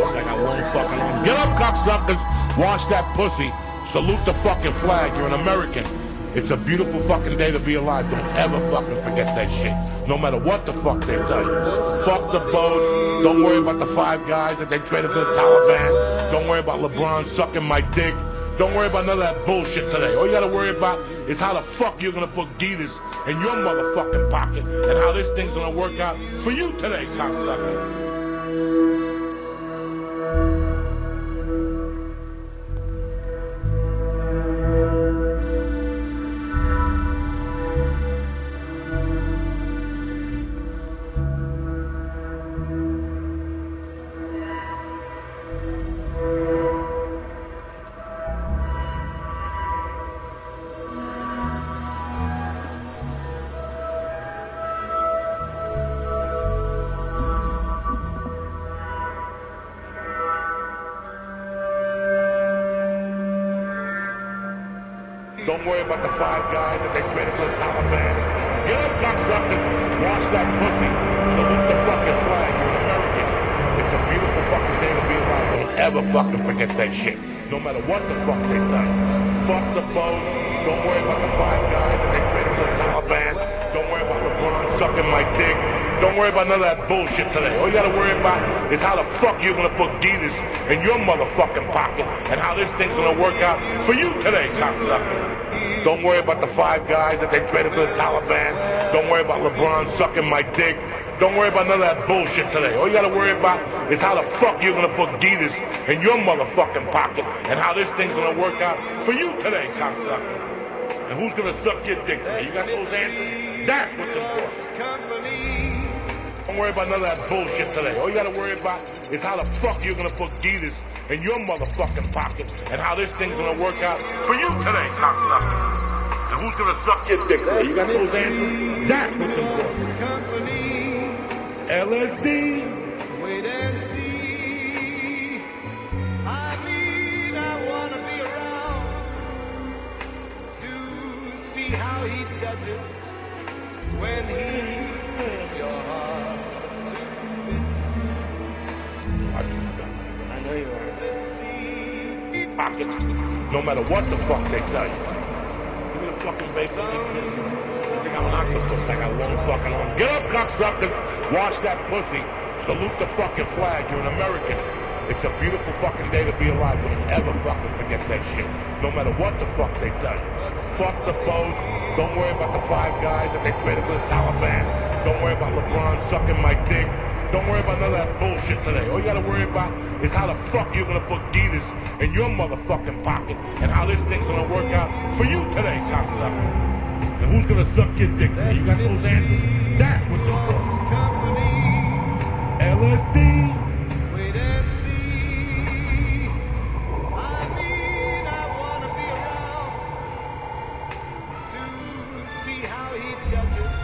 octopus. I got long fucking arms. Get up, cocksuckers. Wash that pussy. Salute the fucking flag. You're an American. It's a beautiful fucking day to be alive. Don't ever fucking forget that shit. No matter what the fuck they tell you. Fuck the boats. Don't worry about the five guys that they traded for the Taliban. Don't worry about LeBron sucking my dick. Don't worry about none of that bullshit today. All you gotta worry about is how the fuck you're gonna put Adidas in your motherfucking pocket and how this thing's gonna work out for you today, cocksucker. Don't worry about the five guys that they traded for the Taliban. Get up, cocksuckers. Wash that pussy. Salute the fucking flag. You're an American. It's a beautiful fucking day to be alive. Don't ever fucking forget that shit. No matter what the fuck they tell you. Fuck the boats. Don't worry about the five guys that they traded for the Taliban. Don't worry about LeBron sucking my dick. Don't worry about none of that bullshit today. All you gotta worry about is how the fuck you're gonna put Adidas in your motherfucking pocket and how this thing's gonna work out for you today, cocksucker. Don't worry about the five guys that they traded for the Taliban. Don't worry about LeBron sucking my dick. Don't worry about none of that bullshit today. All you gotta worry about is how the fuck you're gonna put Adidas in your motherfucking pocket and how this thing's gonna work out for you today, cocksucker. And who's gonna suck your dick today? You got those answers? That's what's important. Don't worry about none of that bullshit today. All you gotta worry about is how the fuck you're gonna put Adidas in your motherfucking pocket and how this thing's gonna work out for you today, cocksucker. And who's gonna suck your dick today? You got those answers? That's what's important. LSD. Wait and see. I wanna be around to see how he does it when he pulls your heart. I know you are. Pocket. No matter what the fuck they tell you. Give me the fucking base on I think I'm an octopus. I got long fucking arms. Get up, cocksuckers. Wash that pussy. Salute the fucking flag. You're an American. It's a beautiful fucking day to be alive. Don't ever fucking forget that shit. No matter what the fuck they tell you. Fuck the boats. Don't worry about the five guys that they traded for the Taliban. Don't worry about LeBron sucking my dick. Don't worry about none of that bullshit today. All you gotta worry about is how the fuck you're gonna put Adidas in your motherfucking pocket and how this thing's gonna work out for you today, cocksucker. And who's gonna suck your dick today? You got those answers? That's what's important. LSD. Wait and see. I wanna be around to see how he does it.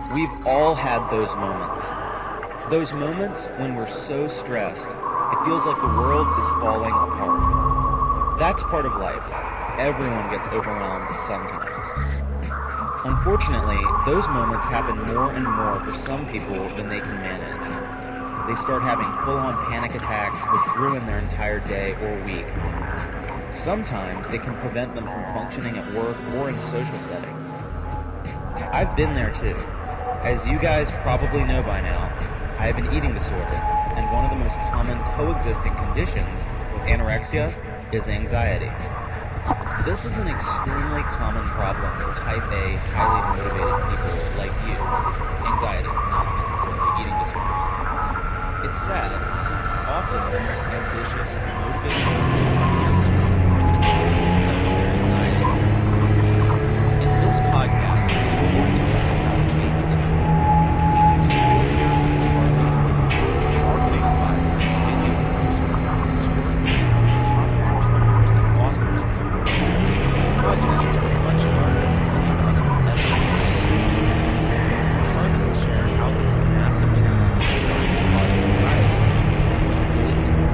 We've all had those moments. Those moments when we're so stressed, it feels like the world is falling apart. That's part of life. Everyone gets overwhelmed sometimes. Unfortunately, those moments happen more and more for some people than they can manage. They start having full-on panic attacks which ruin their entire day or week. Sometimes they can prevent them from functioning at work or in social settings. I've been there too. As you guys probably know by now, I have an eating disorder, and one of the most common coexisting conditions with anorexia is anxiety. This is an extremely common problem for type A, highly motivated people like you. Anxiety, not necessarily eating disorders. It's sad, since often the most ambitious, motivated people can't struggle because of their anxiety. In this podcast, we're going to learn how to change that. We'll hear from Charlie, a marketing advisor, video producer, who's worked with some of the top entrepreneurs and authors in the world. Projects that are much larger than any of us will ever face. Charlie will share how these massive challenges started to cause anxiety and what did it end.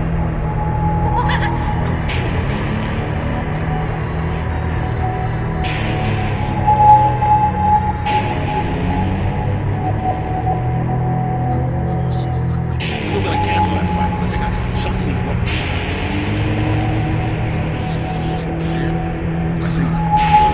We're gonna cancel that fight, but they got something is wrong. Shit. I see.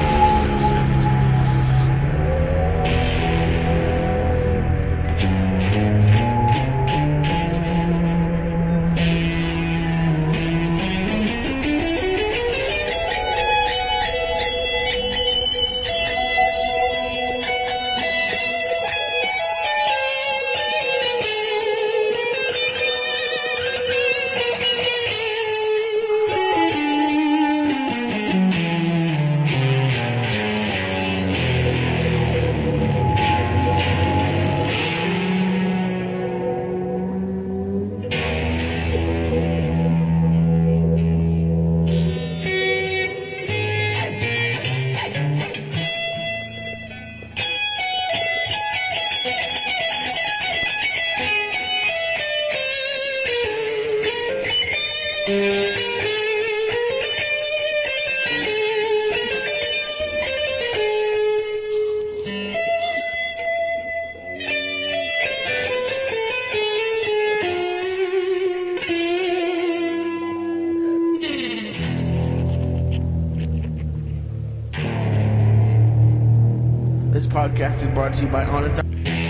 This podcast is brought to you by Honor.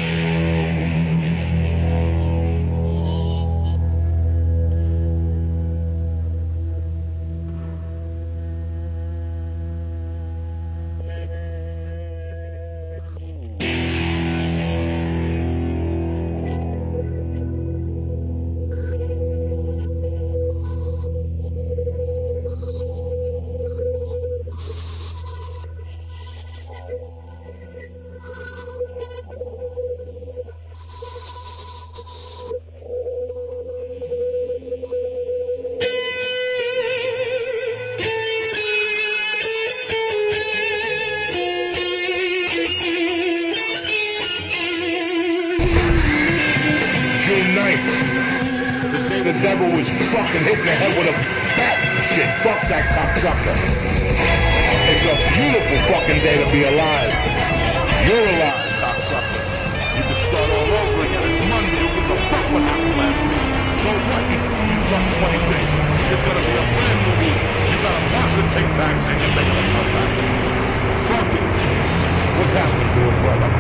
June 9th, the day the devil was fucking hitting the head with a bat and shit. Fuck that cocksucker. It's a beautiful fucking day to be alive. You're alive, cocksucker. You can start all over again. It's Monday. Who gives a fuck what happened last week? So what? You suck 20 dicks. It's gonna be a brand new week. You got a box of Tic Tacs and you're making a comeback. Fuck it. What's happening, little brother?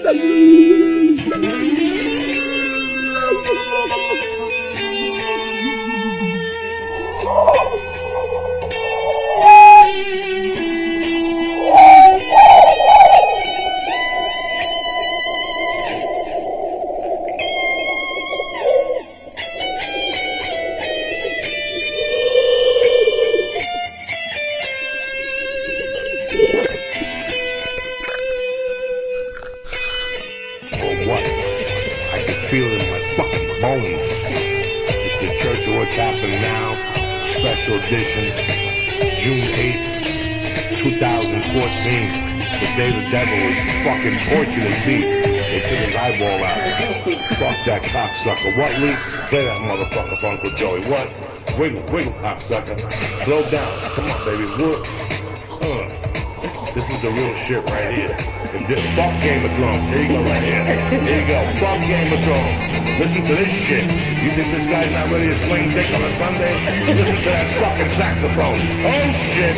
What? I can feel it in my fucking bones. It's the Church of What's Happening Now, special edition, June 8th, 2014. The day the devil was fucking tortured his meat. They took his eyeball out. Fuck that cocksucker. What, Lee? Play that motherfucker for Uncle Joey. What? Wiggle, wiggle, cocksucker. Slow down. Come on, baby. What? This is the real shit right here. Fuck Game of Thrones. Here you go right here. Here you go. Fuck Game of Thrones. Listen to this shit. You think this guy's not ready to sling dick on a Sunday? Listen to that fucking saxophone. Oh shit.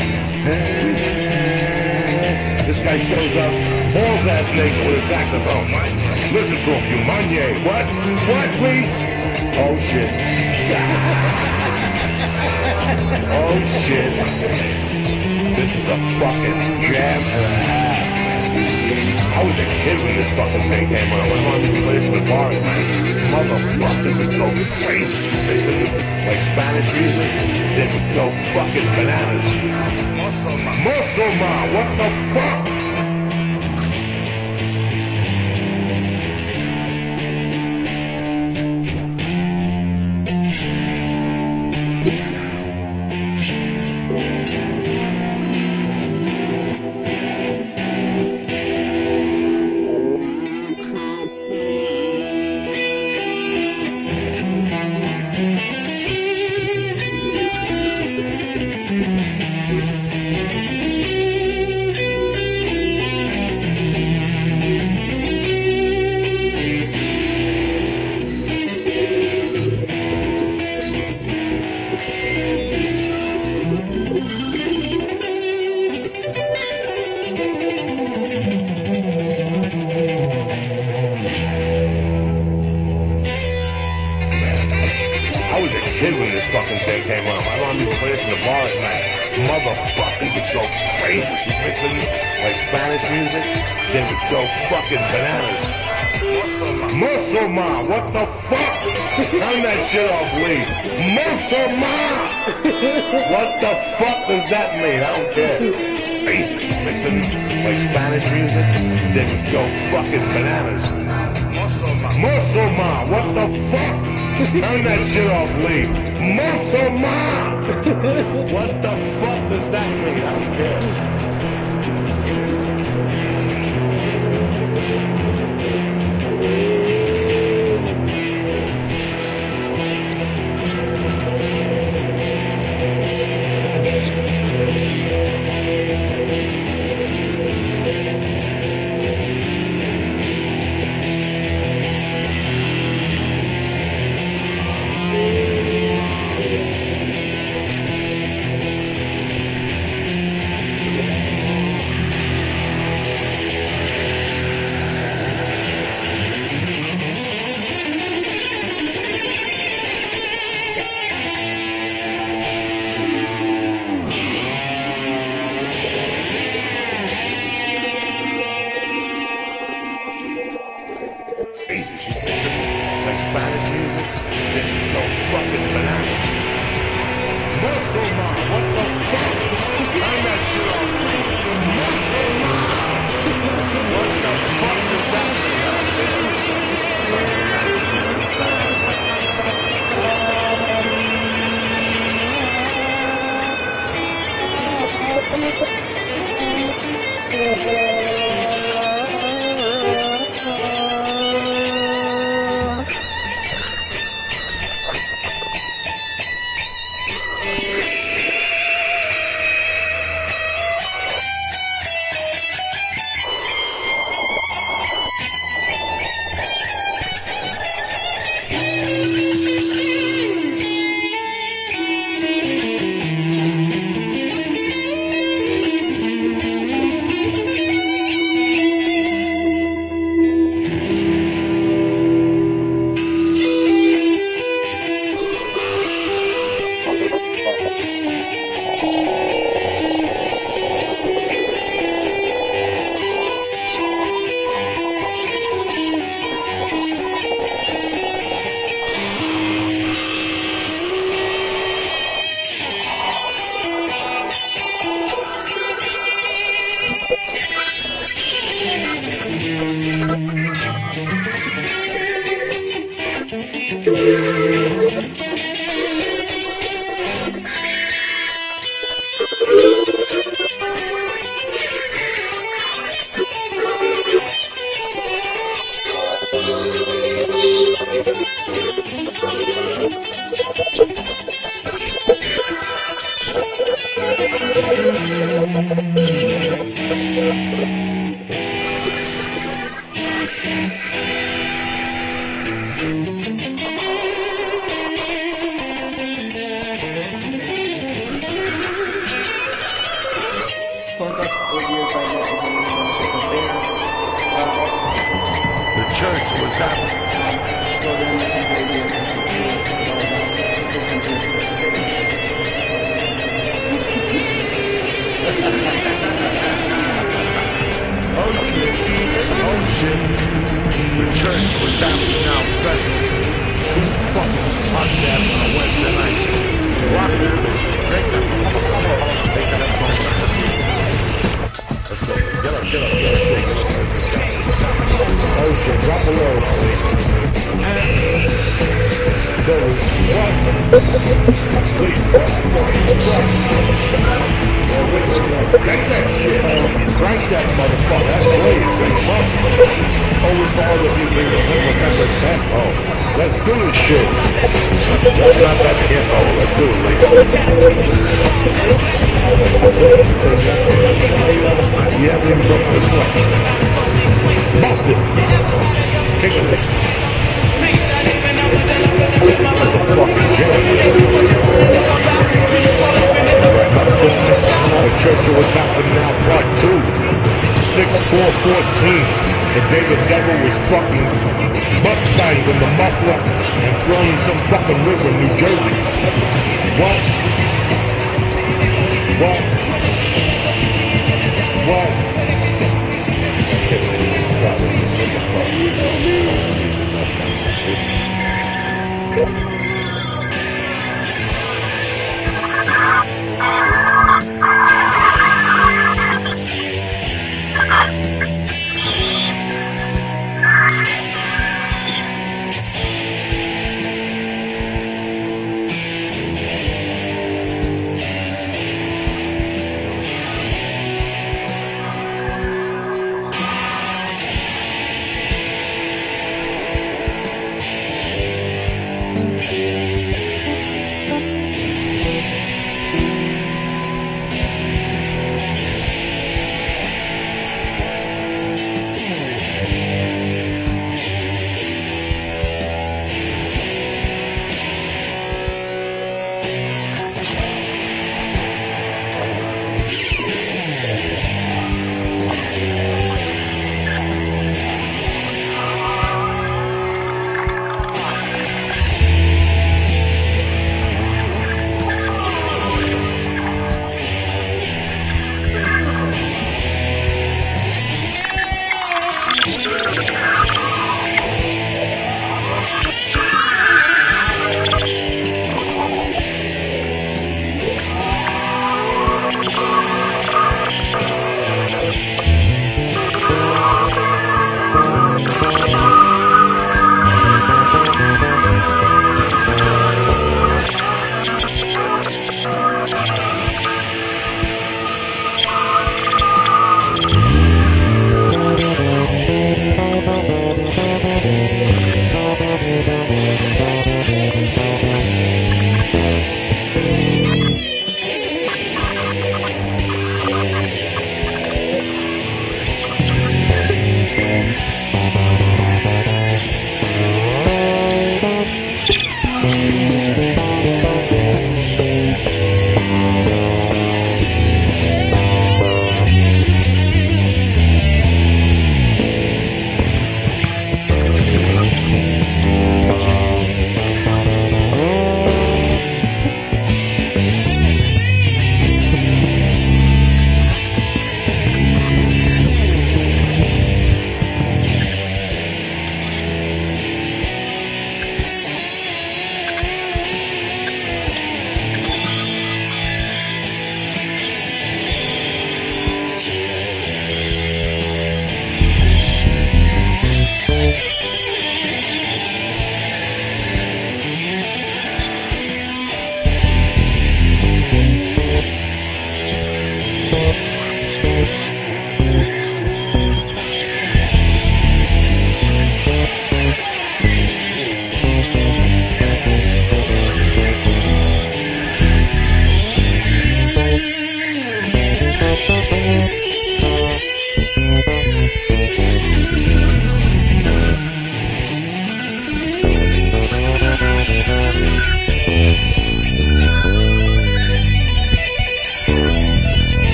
This guy shows up, balls ass naked with a saxophone. Listen to him, you Manye. What? What, please? Oh shit. Oh shit. This is a fucking jam and a half. I was a kid when this fucking thing came on. I went on this place in the bar at night. Motherfuckers would go crazy. They said like Spanish music, they would go fucking bananas. Musulman, what the fuck? Kid when this fucking thing came on. I on this place in the bar at night. Motherfuckers would go crazy. She's mixing like Spanish music. They would go fucking bananas. Musulman, what the fuck? Turn that shit off, Lee. Musulman! What the fuck does that mean? I don't care. Crazy. She's mixing like Spanish music. They would go fucking bananas. Musulman, what the fuck? Turn that shit off, Lee. Musulman! What the fuck does that mean? I don't care. Spanish music, then you go fucking bananas. Musulman, what the fuck? Turn that shit off, man. Musulman! What the fuck does that mean? Son of a inside. Plus, like, radios direct and then shit up there. The church was happening. Go there and make radios and shit too. Listen to it. Oh shit. The church was happening now special. 2 fucking podcasts on a Wednesday night. Rock that bitch. Drink that. Take that up. Let's go. Get up. Shit. Oh shit. Drop a low. Crank that shit. Crank that motherfucker. That's blades. That's much. Always for all of you people. Oh, let's do this shit. That's not that shit. Oh, let's do it, ladies. You haven't even broken this one. Bust it. Kick it. That's a fucking jam. The Church of What's Happening Now, Part 2. 6/4/14. The day the devil was fucking butt-banged in the muffler and thrown in some fucking river in New Jersey. What?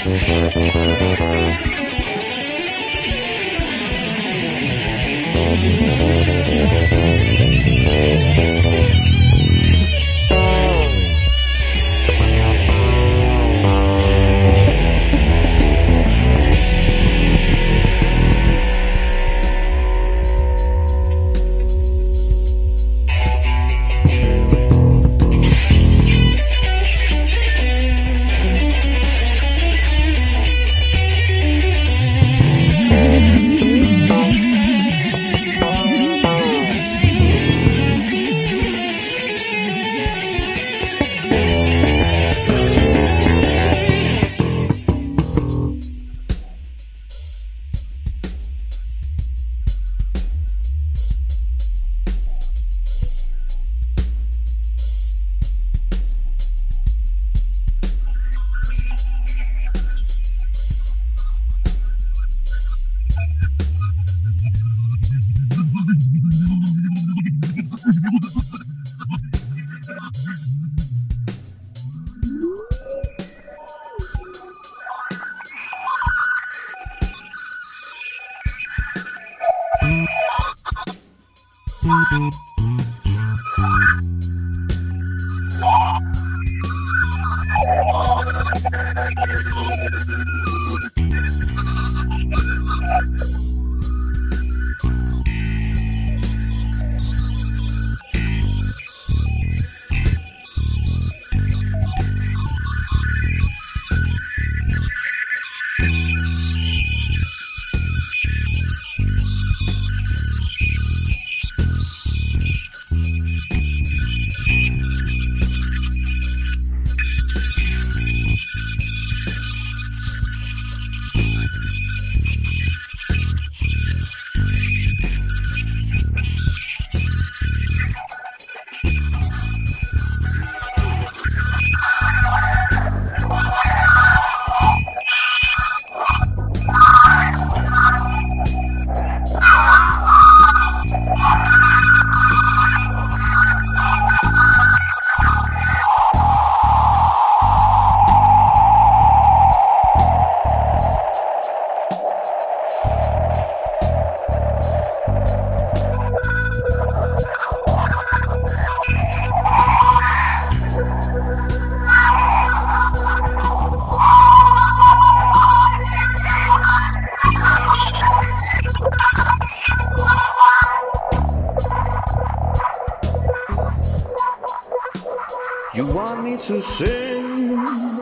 You want me to sing?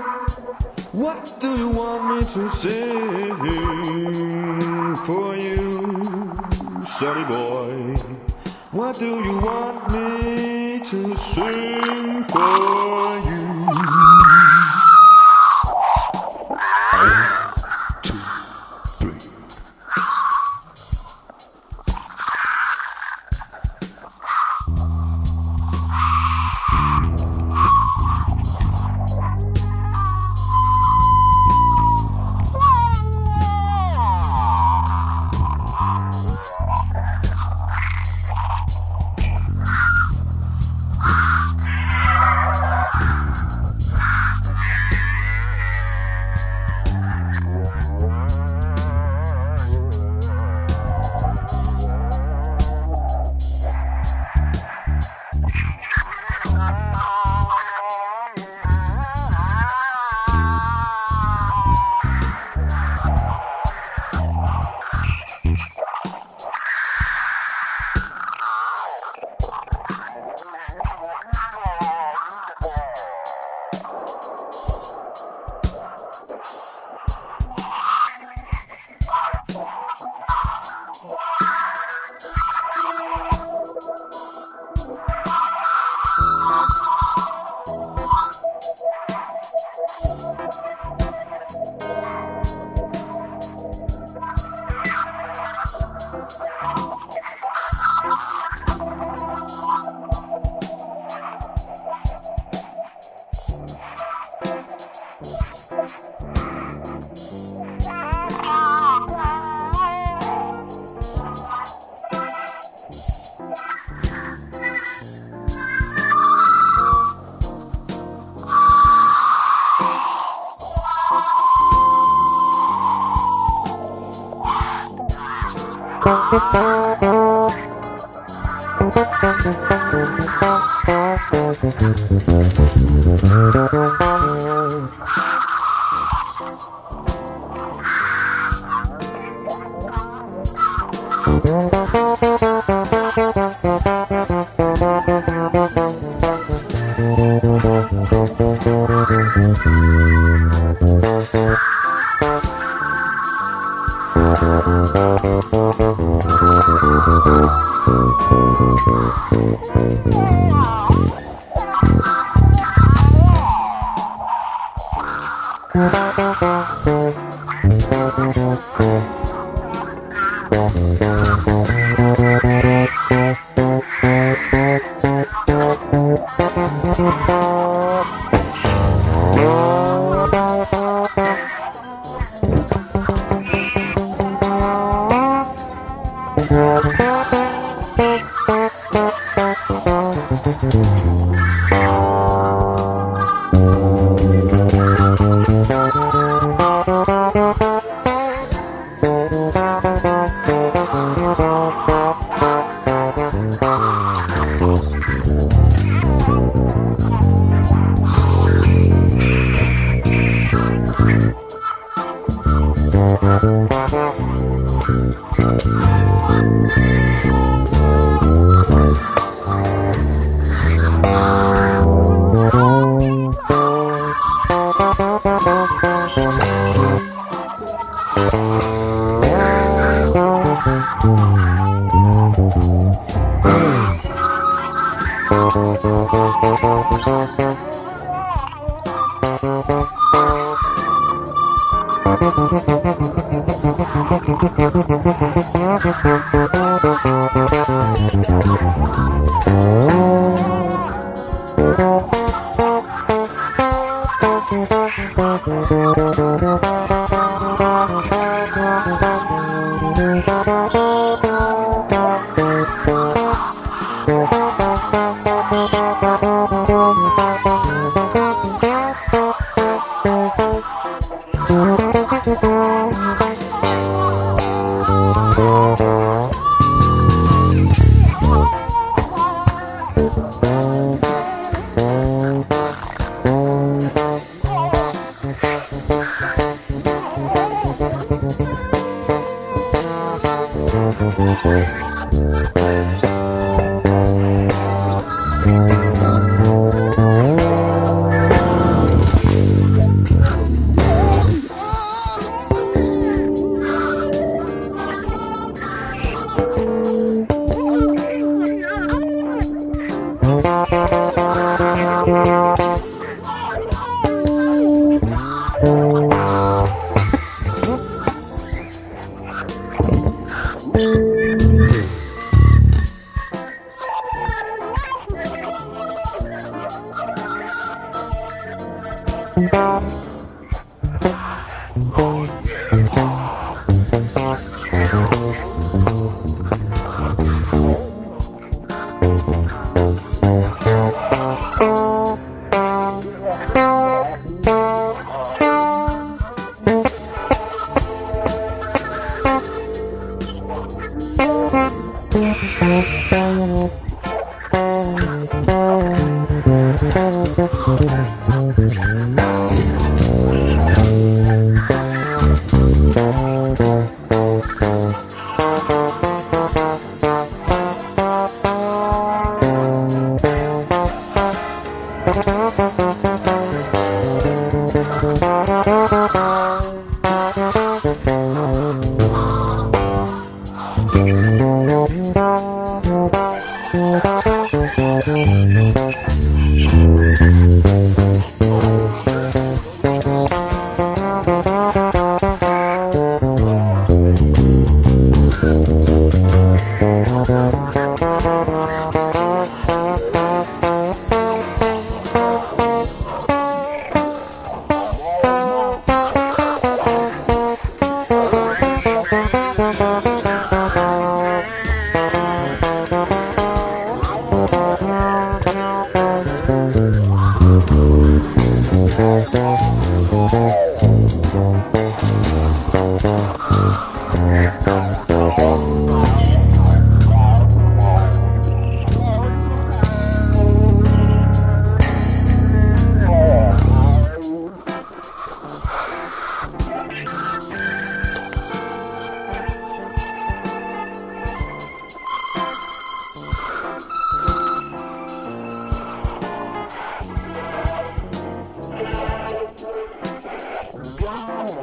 What do you want me to sing for you, Sonny boy? What do you want me to sing for you? 1, 2, 3.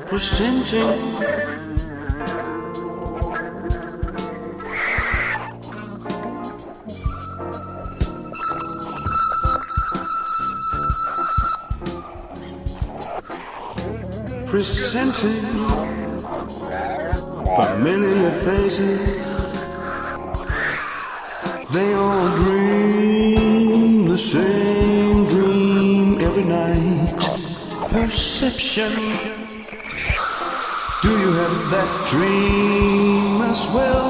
representing presenting familiar faces. They all dream the same dream every night. Perception. Do you have that dream as well?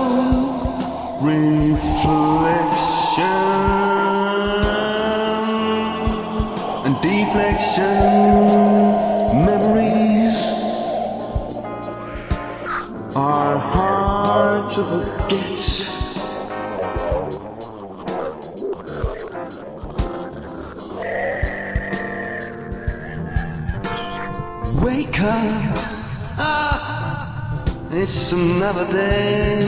Reflection and deflection. Memories are hard to forget. Wake up, it's another day.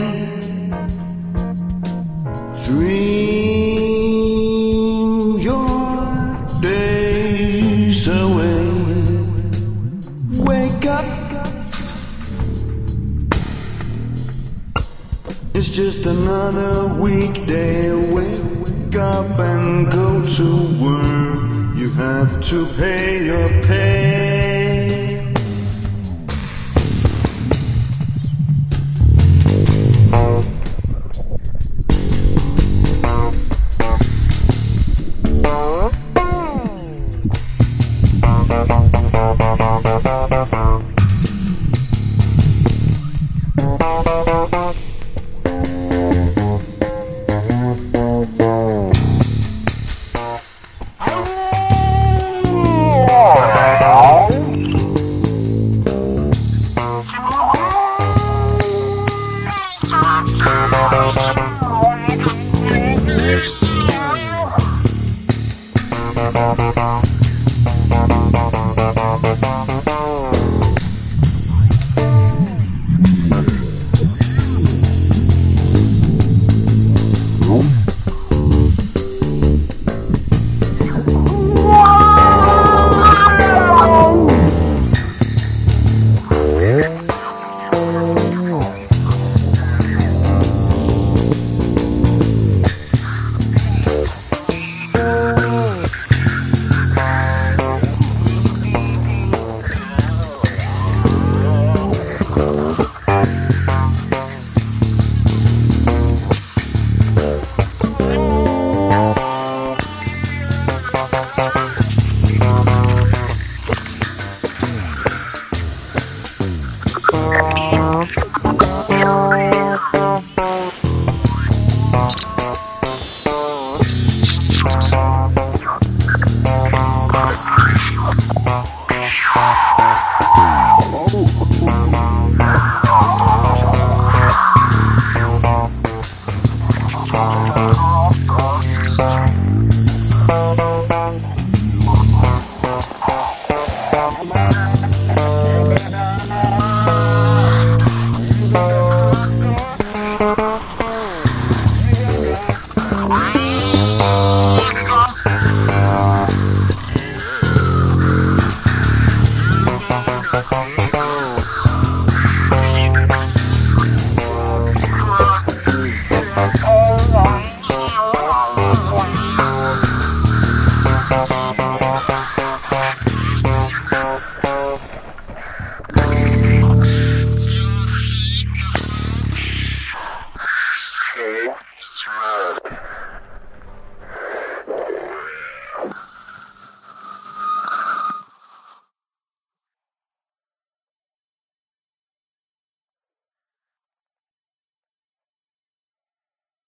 Dream your days away. Wake up, it's just another weekday. Wake up and go to work. You have to pay your pay.